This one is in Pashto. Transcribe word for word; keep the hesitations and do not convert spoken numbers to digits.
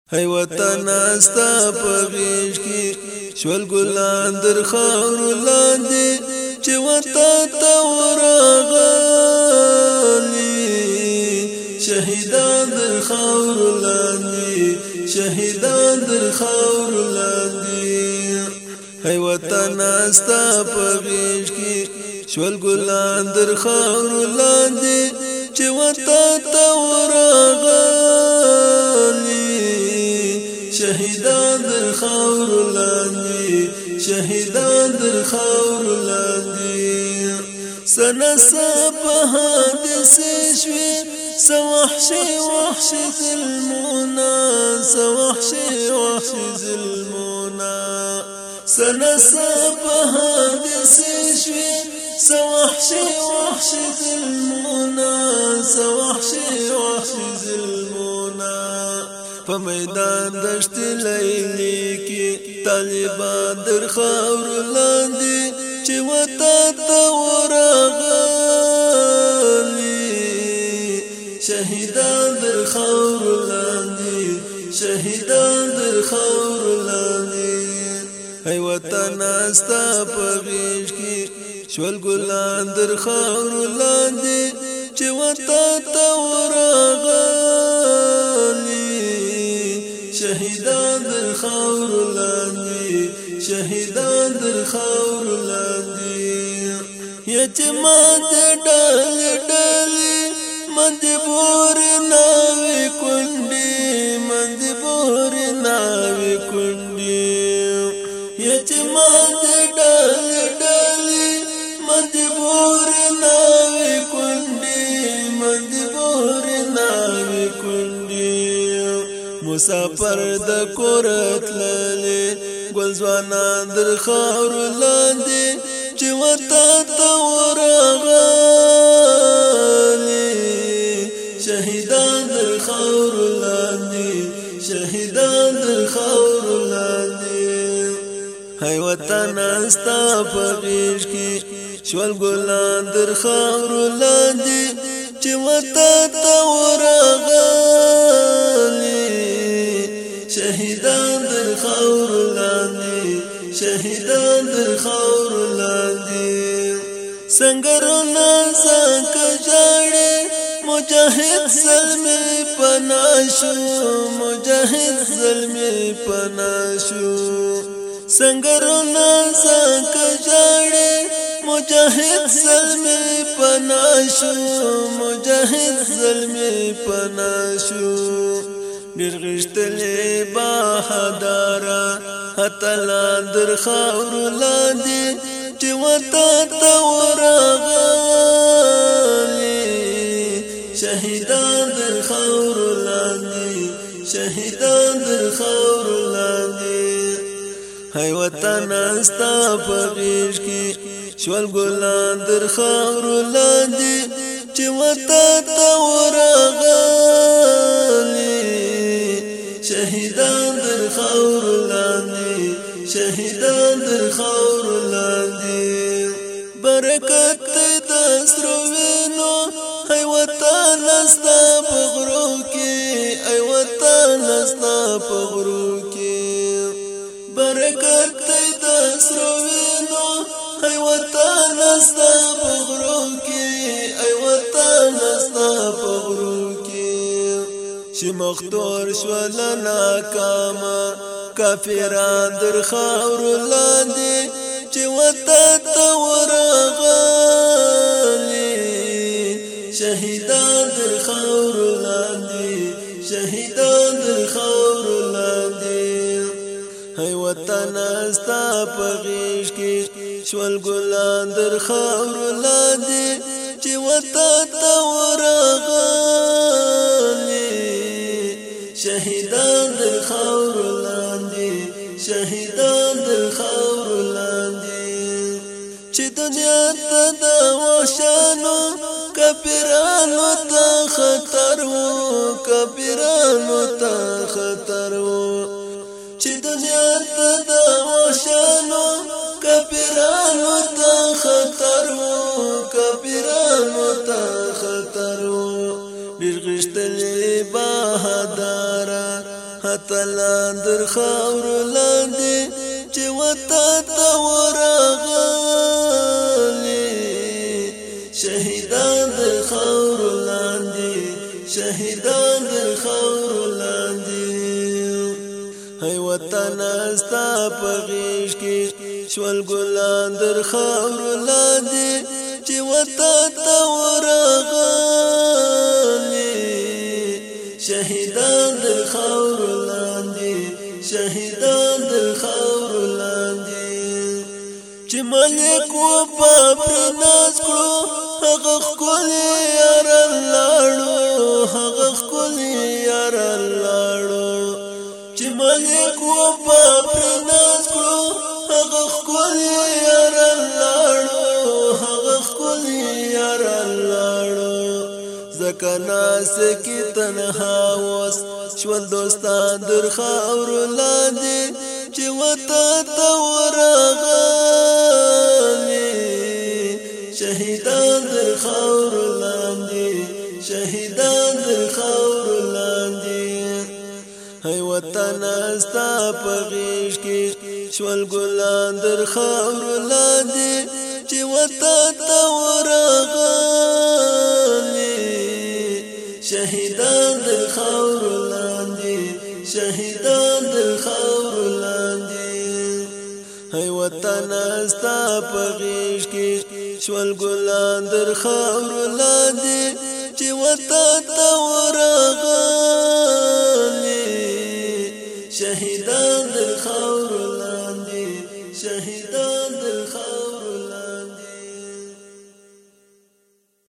هی وطن استا پغیش کی شول ګلان در خاور لاندې چې وتا ته ورغلي شهیدان در خاور لاندې شهیدان در خاور لاندې هی وطن استا پغیش کی شول ګلان در خاور لاندې چې وتا ته ورغلي شهیدان در خاور لاندې شهیدان در خاور لاندې سنسا په حادث شوي سوحشي وحشي ظلمونا سوحشي وحشي ظلمونا سنسا په حادث شوي سوحشي وحشي ظلمونا سوحشي وحشي ظلمونا په میدان دشت لیلی کې طالبان در خاور لاندې چې وتا ته ورغلي شهیدان در خاور لاندې شهیدان در خاور لاندې هی وطن استا په غیږ کې شول ګلان در خاور لاندې چې وتا ته ورغلي شهیدان در خاور لاندې شهیدان در خاور لاندې یتیمان دې ډال ډال مند بور ناوي کندي مند بور ناوي کندي یتیمان دې ډال ډال مند بور ناوي کندي مند بور ناوي کندي مسافر د کورت للی گل زوانان در خاور لاندې چې وتا ته ورغلي شهیدان در خاور لاندې شهیدان در خاور لاندې هی وطن استا په غیږ کې شول ګلان در خاور لاندې چې وتا ته ورغلي شهیدان در خاور لاندې شهیدان در خاور لاندې سنگرونه زکه جاړي مجاهد زلمي پناشو مجاهد زلمي پناشو سنگرونه زکه جاړي مجاهد زلمي پناشو مجاهد زلمي پناشو ډیر غشتلې بهادارا هتلا در خاور لاندې چې وتا ته ورغلي شهیدان در خاور لاندې شهیدان در خاور لاندې هی وطن استا په غیږ کې شول ګلان در خاور لاندې چې وتا ته ورغلي شهیدان در خاور لاندې شهیدان در خاور لاندې برکت د سرو وینو هی وطن استا په غرو کې ای وطن استا په غرو کې برکت د سرو وینو هی وطن استا په غرو کې ای وطن استا په غرو چې مختور شول ناکاما کافران در خاور لاندې چې وتا ته ورغلي شهیدان در خاور لاندې شهیدان در خاور لاندې هی وطن استا په غیږ کې شول ګلان در خاور لاندې چې وتا ته ورغلي شهیدان در خاور لاندې شهیدان در خاور لاندې چې دنیا ته د وحشانو کافرانو ته خطر وو کافرانو ته خطر وو چې دنیا ته د وحشانو کافرانو ته خطر وو کافرانو ته خطر وو ډیر غشتلې بهادارا اتلان در خاور لاندې چې وتا ته ورغلي شهیدان در خاور لاندې شهیدان در خاور لاندې هی وطن استا په غیږ کې شول ګلان در خاور لاندې چې وتا ته ورغلي شهیدان در خاور لاندې شهیدان در خاور لاندې چې ملک و په ناز کړو هغه ښکلی یار لاړو هغه ښکلی یار لاړو چې ملک و په ناز کړو هغه ښکلی یار لاړو هغه ښکلی یار لاړو زکه ناس کې تنها وس شول دوستان در خاور لاندې چې وتا ته ورغلي شهیدان در خاور لاندې شهیدان در خاور لاندې هی وطن استا په غیږ کې شول ګلان در خاور لاندې چې وتا ته ورغلي شهیدان در خاور لاندې شهیدان در خاور لاندې هی وطن استا په غیږ کې شول ګلان در خاور لاندې چې وتا ته ورغلي